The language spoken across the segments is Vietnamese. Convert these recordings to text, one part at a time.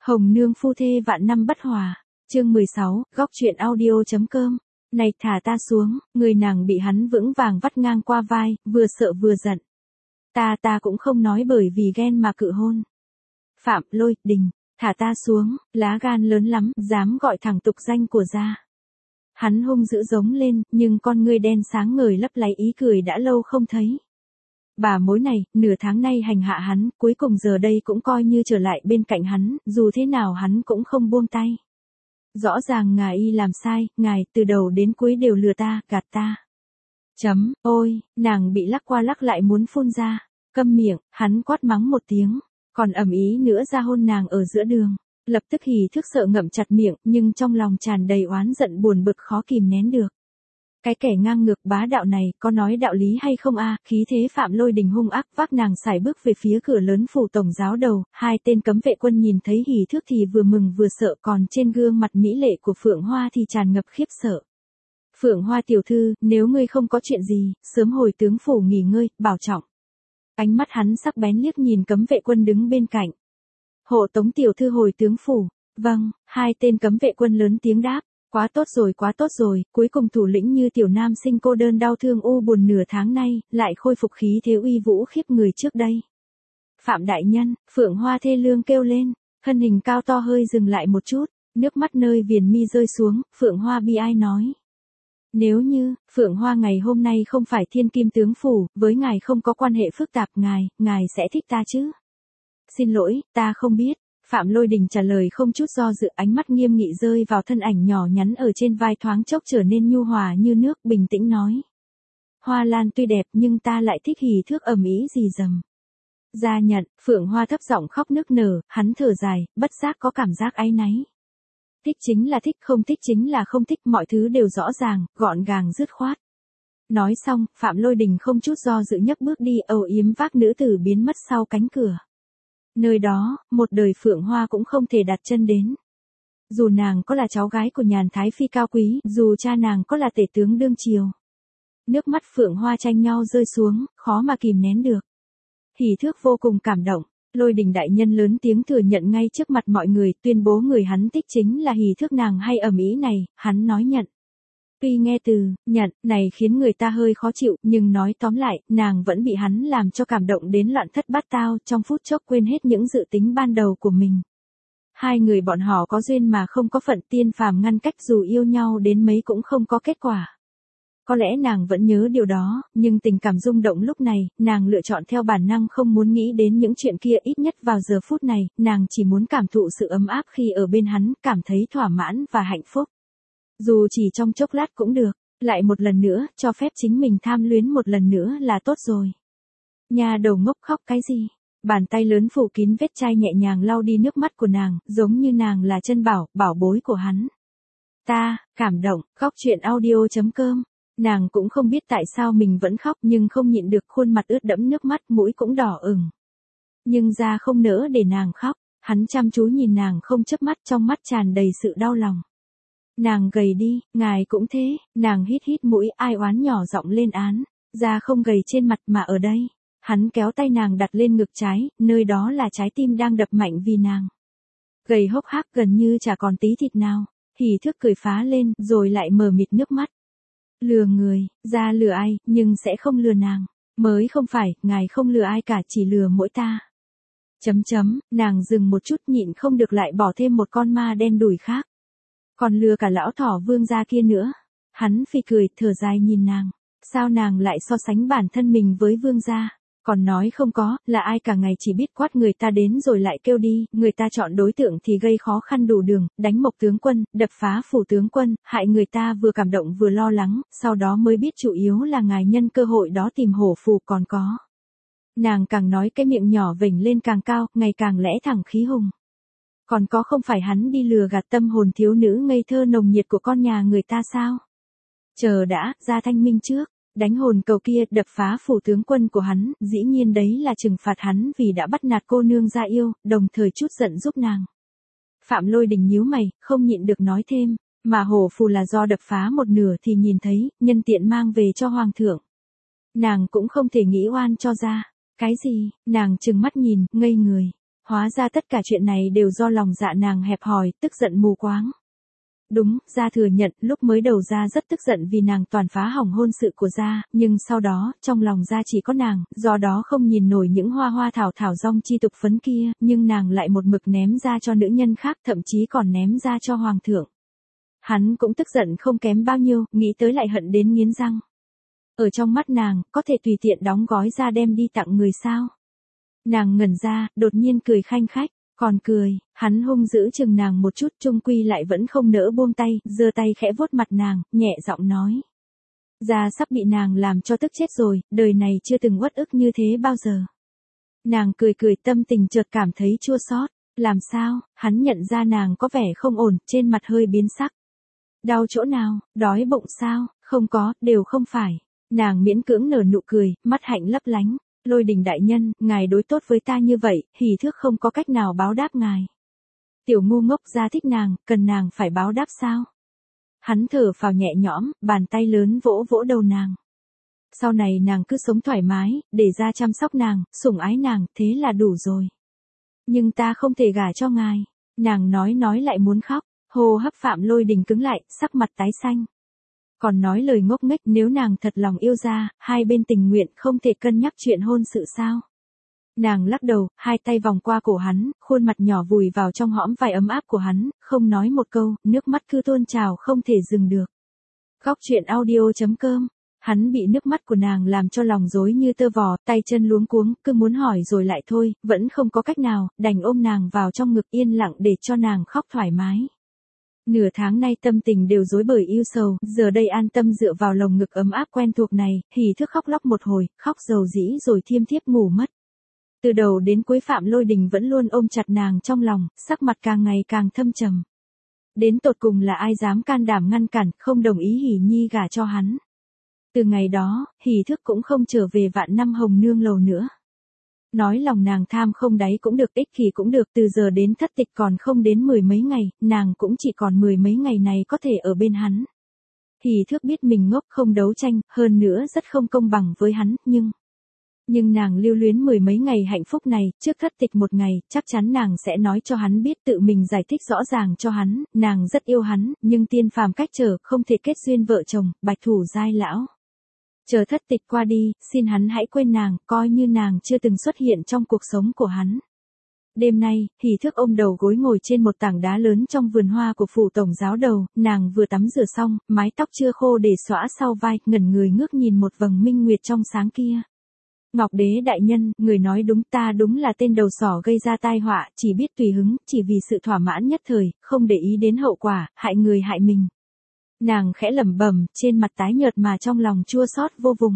Hồng nương phu thê vạn năm bất hòa. Chương 16, góc truyện audio.com. Này thả ta xuống, người nàng bị hắn vững vàng vắt ngang qua vai, vừa sợ vừa giận. Ta cũng không nói bởi vì ghen mà cự hôn. Phạm Lôi Đình, thả ta xuống, lá gan lớn lắm, dám gọi thẳng tục danh của gia. Hắn hung dữ giống lên, nhưng con ngươi đen sáng ngời lấp láy ý cười đã lâu không thấy. Bà mối này, nửa tháng nay hành hạ hắn, cuối cùng giờ đây cũng coi như trở lại bên cạnh hắn, dù thế nào hắn cũng không buông tay. Rõ ràng ngài y làm sai, ngài từ đầu đến cuối đều lừa ta, gạt ta. Ôi, nàng bị lắc qua lắc lại muốn phun ra, câm miệng, hắn quát mắng một tiếng, còn ầm ý nữa ra hôn nàng ở giữa đường. Lập tức hỉ thức sợ ngậm chặt miệng, nhưng trong lòng tràn đầy oán giận buồn bực khó kìm nén được. Cái kẻ ngang ngược bá đạo này, có nói đạo lý hay không a? Khí thế Phạm Lôi Đình hung ác vác nàng sải bước về phía cửa lớn phủ tổng giáo đầu, hai tên cấm vệ quân nhìn thấy hỉ thước thì vừa mừng vừa sợ, còn trên gương mặt mỹ lệ của Phượng Hoa thì tràn ngập khiếp sợ. Phượng Hoa tiểu thư, nếu ngươi không có chuyện gì, sớm hồi tướng phủ nghỉ ngơi, bảo trọng. Ánh mắt hắn sắc bén liếc nhìn cấm vệ quân đứng bên cạnh. Hộ tống tiểu thư hồi tướng phủ. Vâng, hai tên cấm vệ quân lớn tiếng đáp. Quá tốt rồi, cuối cùng thủ lĩnh như tiểu nam sinh cô đơn đau thương u buồn nửa tháng nay, lại khôi phục khí thế uy vũ khiếp người trước đây. Phạm đại nhân, Phượng Hoa thê lương kêu lên, thân hình cao to hơi dừng lại một chút, nước mắt nơi viền mi rơi xuống, Phượng Hoa bi ai nói. Nếu như, Phượng Hoa ngày hôm nay không phải thiên kim tướng phủ, với ngài không có quan hệ phức tạp ngài sẽ thích ta chứ? Xin lỗi, ta không biết. Phạm Lôi Đình trả lời không chút do dự, ánh mắt nghiêm nghị rơi vào thân ảnh nhỏ nhắn ở trên vai thoáng chốc trở nên nhu hòa như nước, bình tĩnh nói. Hoa lan tuy đẹp nhưng ta lại thích hỉ thước ầm ĩ gì dầm. Gia nhận, Phượng Hoa thấp giọng khóc nức nở, hắn thở dài, bất giác có cảm giác áy náy. Thích chính là thích, không thích chính là không thích, mọi thứ đều rõ ràng, gọn gàng dứt khoát. Nói xong, Phạm Lôi Đình không chút do dự nhấc bước đi, âu yếm vác nữ tử biến mất sau cánh cửa. Nơi đó, một đời Phượng Hoa cũng không thể đặt chân đến. Dù nàng có là cháu gái của nhàn thái phi cao quý, dù cha nàng có là tể tướng đương triều. Nước mắt Phượng Hoa tranh nhau rơi xuống, khó mà kìm nén được. Hỉ thước vô cùng cảm động, Lôi Đình đại nhân lớn tiếng thừa nhận ngay trước mặt mọi người, tuyên bố người hắn thích chính là hỉ thước nàng hay ầm ĩ này, hắn nói nhận. Tuy nghe từ nhận này khiến người ta hơi khó chịu, nhưng nói tóm lại, nàng vẫn bị hắn làm cho cảm động đến loạn thất bát tao, trong phút chốc quên hết những dự tính ban đầu của mình. Hai người bọn họ có duyên mà không có phận, tiên phàm ngăn cách, dù yêu nhau đến mấy cũng không có kết quả. Có lẽ nàng vẫn nhớ điều đó, nhưng tình cảm rung động lúc này, nàng lựa chọn theo bản năng không muốn nghĩ đến những chuyện kia, ít nhất vào giờ phút này, nàng chỉ muốn cảm thụ sự ấm áp khi ở bên hắn, cảm thấy thỏa mãn và hạnh phúc. Dù chỉ trong chốc lát cũng được, lại một lần nữa, cho phép chính mình tham luyến một lần nữa là tốt rồi. Nhà đầu ngốc khóc cái gì? Bàn tay lớn phủ kín vết chai nhẹ nhàng lau đi nước mắt của nàng, giống như nàng là chân bảo bối của hắn. Ta, cảm động, khóc truyện audio.com. Nàng cũng không biết tại sao mình vẫn khóc nhưng không nhịn được, khuôn mặt ướt đẫm nước mắt, mũi cũng đỏ ửng. Nhưng ra không nỡ để nàng khóc, hắn chăm chú nhìn nàng không chớp mắt, trong mắt tràn đầy sự đau lòng. Nàng gầy đi, ngài cũng thế, nàng hít mũi, ai oán nhỏ giọng lên án, da không gầy trên mặt mà ở đây. Hắn kéo tay nàng đặt lên ngực trái, nơi đó là trái tim đang đập mạnh vì nàng. Gầy hốc hác gần như chả còn tí thịt nào, hỉ thước cười phá lên, rồi lại mờ mịt nước mắt. Lừa người, ra lừa ai, nhưng sẽ không lừa nàng. Mới không phải, ngài không lừa ai cả, chỉ lừa mỗi ta. Nàng dừng một chút, nhịn không được lại bỏ thêm một con ma đen đủi khác. Còn lừa cả lão thỏ Vương gia kia nữa. Hắn phì cười, thở dài nhìn nàng. Sao nàng lại so sánh bản thân mình với Vương gia? Còn nói không có, là ai cả ngày chỉ biết quát người ta đến rồi lại kêu đi, người ta chọn đối tượng thì gây khó khăn đủ đường, đánh Mộc tướng quân, đập phá phủ tướng quân, hại người ta vừa cảm động vừa lo lắng, sau đó mới biết chủ yếu là ngài nhân cơ hội đó tìm hổ phù còn có. Nàng càng nói cái miệng nhỏ vểnh lên càng cao, ngày càng lẽ thẳng khí hùng. Còn có, không phải hắn đi lừa gạt tâm hồn thiếu nữ ngây thơ nồng nhiệt của con nhà người ta sao? Chờ đã, ra thanh minh trước. Đánh hồn cầu kia, đập phá phủ tướng quân của hắn, dĩ nhiên đấy là trừng phạt hắn vì đã bắt nạt cô nương gia yêu, đồng thời chút giận giúp nàng. Phạm Lôi Đình nhíu mày, không nhịn được nói thêm, mà hổ phù là do đập phá một nửa thì nhìn thấy, nhân tiện mang về cho hoàng thượng. Nàng cũng không thể nghĩ oan cho ra. Cái gì? Nàng trừng mắt nhìn, ngây người. Hóa ra tất cả chuyện này đều do lòng dạ nàng hẹp hòi, tức giận mù quáng. Đúng, gia thừa nhận, lúc mới đầu gia rất tức giận vì nàng toàn phá hỏng hôn sự của gia, nhưng sau đó, trong lòng gia chỉ có nàng, do đó không nhìn nổi những hoa hoa thảo thảo rong chi tục phấn kia, nhưng nàng lại một mực ném ra cho nữ nhân khác, thậm chí còn ném ra cho hoàng thượng. Hắn cũng tức giận không kém bao nhiêu, nghĩ tới lại hận đến nghiến răng. Ở trong mắt nàng, có thể tùy tiện đóng gói ra đem đi tặng người sao? Nàng ngẩn ra, đột nhiên cười khanh khách. Còn cười, hắn hung dữ chừng nàng một chút, chung quy lại vẫn không nỡ buông tay, giơ tay khẽ vuốt mặt nàng, nhẹ giọng nói. Gia sắp bị nàng làm cho tức chết rồi, đời này chưa từng uất ức như thế bao giờ. Nàng cười cười, tâm tình chợt cảm thấy chua xót. Làm sao? Hắn nhận ra nàng có vẻ không ổn, trên mặt hơi biến sắc. Đau chỗ nào? Đói bụng sao? Không có, đều không phải. Nàng miễn cưỡng nở nụ cười, mắt hạnh lấp lánh. Lôi Đình đại nhân, ngài đối tốt với ta như vậy, hỉ thước không có cách nào báo đáp ngài. Tiểu ngu ngốc gia thích nàng, cần nàng phải báo đáp sao? Hắn thở phào nhẹ nhõm, bàn tay lớn vỗ vỗ đầu nàng. Sau này nàng cứ sống thoải mái, để gia chăm sóc nàng, sủng ái nàng, thế là đủ rồi. Nhưng ta không thể gả cho ngài. Nàng nói lại muốn khóc, hô hấp Phạm Lôi Đình cứng lại, sắc mặt tái xanh. Còn nói lời ngốc nghếch, nếu nàng thật lòng yêu gia, hai bên tình nguyện không thể cân nhắc chuyện hôn sự sao? Nàng lắc đầu, hai tay vòng qua cổ hắn, khuôn mặt nhỏ vùi vào trong hõm vai ấm áp của hắn, không nói một câu, nước mắt cứ tuôn trào không thể dừng được. Góc truyện audio.com. Hắn bị nước mắt của nàng làm cho lòng rối như tơ vò, tay chân luống cuống, cứ muốn hỏi rồi lại thôi, vẫn không có cách nào, đành ôm nàng vào trong ngực yên lặng để cho nàng khóc thoải mái. Nửa tháng nay tâm tình đều rối bời yêu sầu, giờ đây an tâm dựa vào lồng ngực ấm áp quen thuộc này, hỉ thức khóc lóc một hồi, khóc dầu dĩ rồi thiêm thiếp ngủ mất. Từ đầu đến cuối Phạm Lôi Đình vẫn luôn ôm chặt nàng trong lòng, sắc mặt càng ngày càng thâm trầm. Đến tột cùng là ai dám can đảm ngăn cản, không đồng ý Hỉ Nhi gả cho hắn. Từ ngày đó, Hỉ Thức cũng không trở về Vạn Năm Hồng Nương lầu nữa. Nói lòng nàng tham không đáy cũng được, ích kỷ cũng được, từ giờ đến thất tịch còn không đến 10 mấy ngày, nàng cũng chỉ còn 10 mấy ngày này có thể ở bên hắn. Hỉ Thước biết mình ngốc không đấu tranh, hơn nữa rất không công bằng với hắn, nhưng nàng lưu luyến 10 mấy ngày hạnh phúc này, trước thất tịch một ngày, chắc chắn nàng sẽ nói cho hắn biết, tự mình giải thích rõ ràng cho hắn, nàng rất yêu hắn, nhưng tiên phàm cách trở, không thể kết duyên vợ chồng, bạch thủ giai lão. Chờ thất tịch qua đi, xin hắn hãy quên nàng, coi như nàng chưa từng xuất hiện trong cuộc sống của hắn. Đêm nay, Hỉ Thước ôm đầu gối ngồi trên một tảng đá lớn trong vườn hoa của phủ tổng giáo đầu, nàng vừa tắm rửa xong, mái tóc chưa khô để xõa sau vai, ngẩn người ngước nhìn một vầng minh nguyệt trong sáng kia. Ngọc Đế đại nhân, người nói đúng, ta đúng là tên đầu sỏ gây ra tai họa, chỉ biết tùy hứng, chỉ vì sự thỏa mãn nhất thời, không để ý đến hậu quả, hại người hại mình. Nàng khẽ lẩm bẩm, trên mặt tái nhợt mà trong lòng chua xót vô vùng.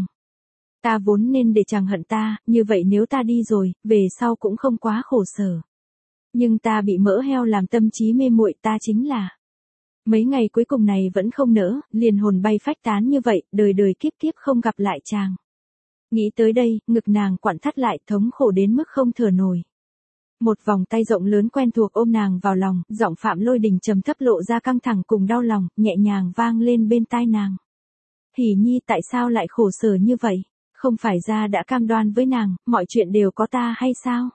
Ta vốn nên để chàng hận ta, như vậy nếu ta đi rồi, về sau cũng không quá khổ sở. Nhưng ta bị mỡ heo làm tâm trí mê muội, ta chính là. Mấy ngày cuối cùng này vẫn không nỡ, liền hồn bay phách tán như vậy, đời đời kiếp kiếp không gặp lại chàng. Nghĩ tới đây, ngực nàng quặn thắt lại, thống khổ đến mức không thở nổi. Một vòng tay rộng lớn quen thuộc ôm nàng vào lòng, giọng Phạm Lôi Đình trầm thấp lộ ra căng thẳng cùng đau lòng, nhẹ nhàng vang lên bên tai nàng. Hỉ Nhi tại sao lại khổ sở như vậy? Không phải gia đã cam đoan với nàng, mọi chuyện đều có ta hay sao?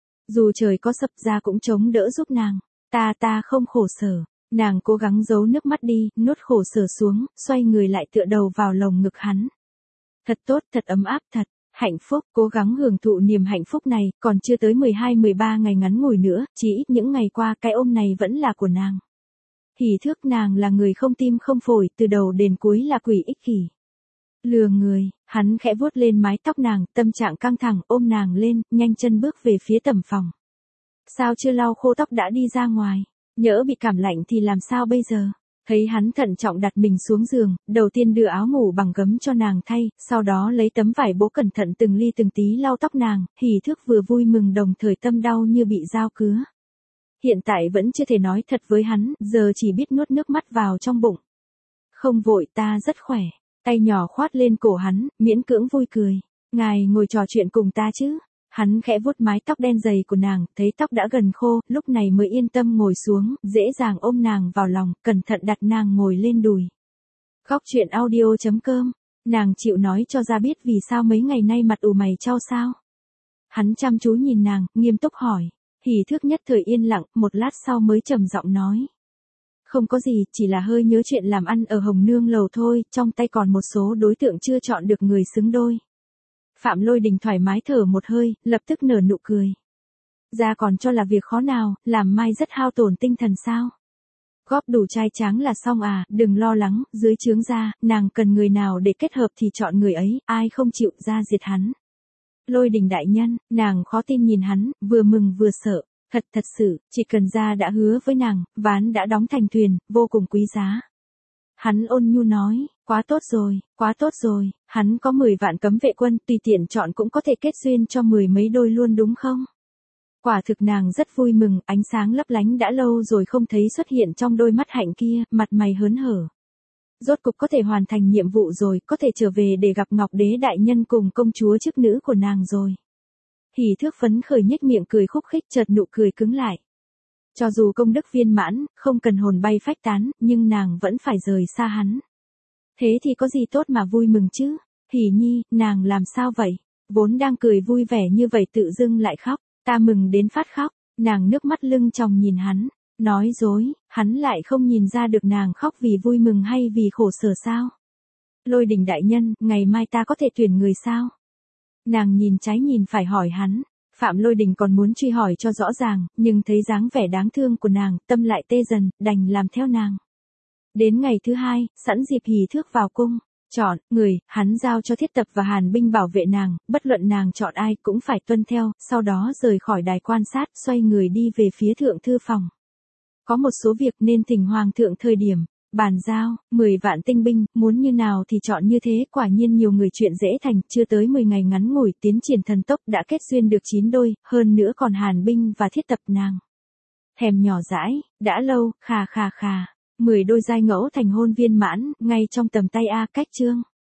Dù trời có sập gia cũng chống đỡ giúp nàng. Ta không khổ sở. Nàng cố gắng giấu nước mắt đi, nuốt khổ sở xuống, xoay người lại tựa đầu vào lồng ngực hắn. Thật tốt, thật ấm áp, thật. Hạnh phúc, cố gắng hưởng thụ niềm hạnh phúc này, còn chưa tới 12-13 ngày ngắn ngủi nữa, chỉ ít những ngày qua cái ôm này vẫn là của nàng. Hỉ Thước, nàng là người không tim không phổi, từ đầu đến cuối là quỷ ích kỷ. Lừa người, hắn khẽ vuốt lên mái tóc nàng, tâm trạng căng thẳng, ôm nàng lên, nhanh chân bước về phía tầm phòng. Sao chưa lau khô tóc đã đi ra ngoài, nhỡ bị cảm lạnh thì làm sao bây giờ? Thấy hắn thận trọng đặt mình xuống giường, đầu tiên đưa áo ngủ bằng gấm cho nàng thay, sau đó lấy tấm vải bố cẩn thận từng ly từng tí lau tóc nàng, Hỉ Thước vừa vui mừng đồng thời tâm đau như bị dao cứa. Hiện tại vẫn chưa thể nói thật với hắn, giờ chỉ biết nuốt nước mắt vào trong bụng. Không vội, ta rất khỏe. Tay nhỏ khoát lên cổ hắn, miễn cưỡng vui cười. Ngài ngồi trò chuyện cùng ta chứ? Hắn khẽ vuốt mái tóc đen dày của nàng, thấy tóc đã gần khô, lúc này mới yên tâm ngồi xuống, dễ dàng ôm nàng vào lòng, cẩn thận đặt nàng ngồi lên đùi. Góc truyện audio.com. Nàng chịu nói cho ra biết vì sao mấy ngày nay mặt ủ mày chau sao? Hắn chăm chú nhìn nàng, nghiêm túc hỏi. Hỉ Thước nhất thời yên lặng, một lát sau mới trầm giọng nói. Không có gì, chỉ là hơi nhớ chuyện làm ăn ở Hồng Nương Lầu thôi, trong tay còn một số đối tượng chưa chọn được người xứng đôi. Phạm Lôi Đình thoải mái thở một hơi, lập tức nở nụ cười. Ra còn cho là việc khó nào, làm mai rất hao tổn tinh thần sao? Góp đủ trai tráng là xong à, đừng lo lắng, dưới trướng ra, nàng cần người nào để kết hợp thì chọn người ấy, ai không chịu ra diệt hắn. Lôi Đình đại nhân, nàng khó tin nhìn hắn, vừa mừng vừa sợ. Thật sự, chỉ cần ra đã hứa với nàng, ván đã đóng thành thuyền, vô cùng quý giá. Hắn ôn nhu nói, quá tốt rồi, hắn có 10 vạn cấm vệ quân, tùy tiện chọn cũng có thể kết duyên cho 10 mấy đôi luôn đúng không? Quả thực nàng rất vui mừng, ánh sáng lấp lánh đã lâu rồi không thấy xuất hiện trong đôi mắt hạnh kia, mặt mày hớn hở. Rốt cục có thể hoàn thành nhiệm vụ rồi, có thể trở về để gặp Ngọc Đế đại nhân cùng công chúa chức nữ của nàng rồi. Hỉ Thước phấn khởi nhếch miệng cười khúc khích, chợt nụ cười cứng lại. Cho dù công đức viên mãn, không cần hồn bay phách tán, nhưng nàng vẫn phải rời xa hắn. Thế thì có gì tốt mà vui mừng chứ? Hỉ nhi, nàng làm sao vậy? Vốn đang cười vui vẻ như vậy tự dưng lại khóc, ta mừng đến phát khóc. Nàng nước mắt lưng tròng nhìn hắn, nói dối, hắn lại không nhìn ra được nàng khóc vì vui mừng hay vì khổ sở sao? Lôi Đình đại nhân, ngày mai ta có thể tuyển người sao? Nàng nhìn trái nhìn phải hỏi hắn. Phạm Lôi Đình còn muốn truy hỏi cho rõ ràng, nhưng thấy dáng vẻ đáng thương của nàng, tâm lại tê dần, đành làm theo nàng. Đến ngày thứ 2, sẵn dịp Hỉ Thước vào cung, chọn người, hắn giao cho Thiết Tập và Hàn binh bảo vệ nàng, bất luận nàng chọn ai cũng phải tuân theo, sau đó rời khỏi đài quan sát, xoay người đi về phía thượng thư phòng. Có một số việc nên thỉnh hoàng thượng thời điểm bàn giao, 10 vạn tinh binh, muốn như nào thì chọn như thế, quả nhiên nhiều người chuyện dễ thành, chưa tới 10 ngày ngắn ngủi tiến triển thần tốc đã kết duyên được 9 đôi, hơn nữa còn Hàn binh và Thiết Tập nàng. Thèm nhỏ dãi, đã lâu, khà. 10 đôi giai ngẫu thành hôn viên mãn, ngay trong tầm tay cách chương.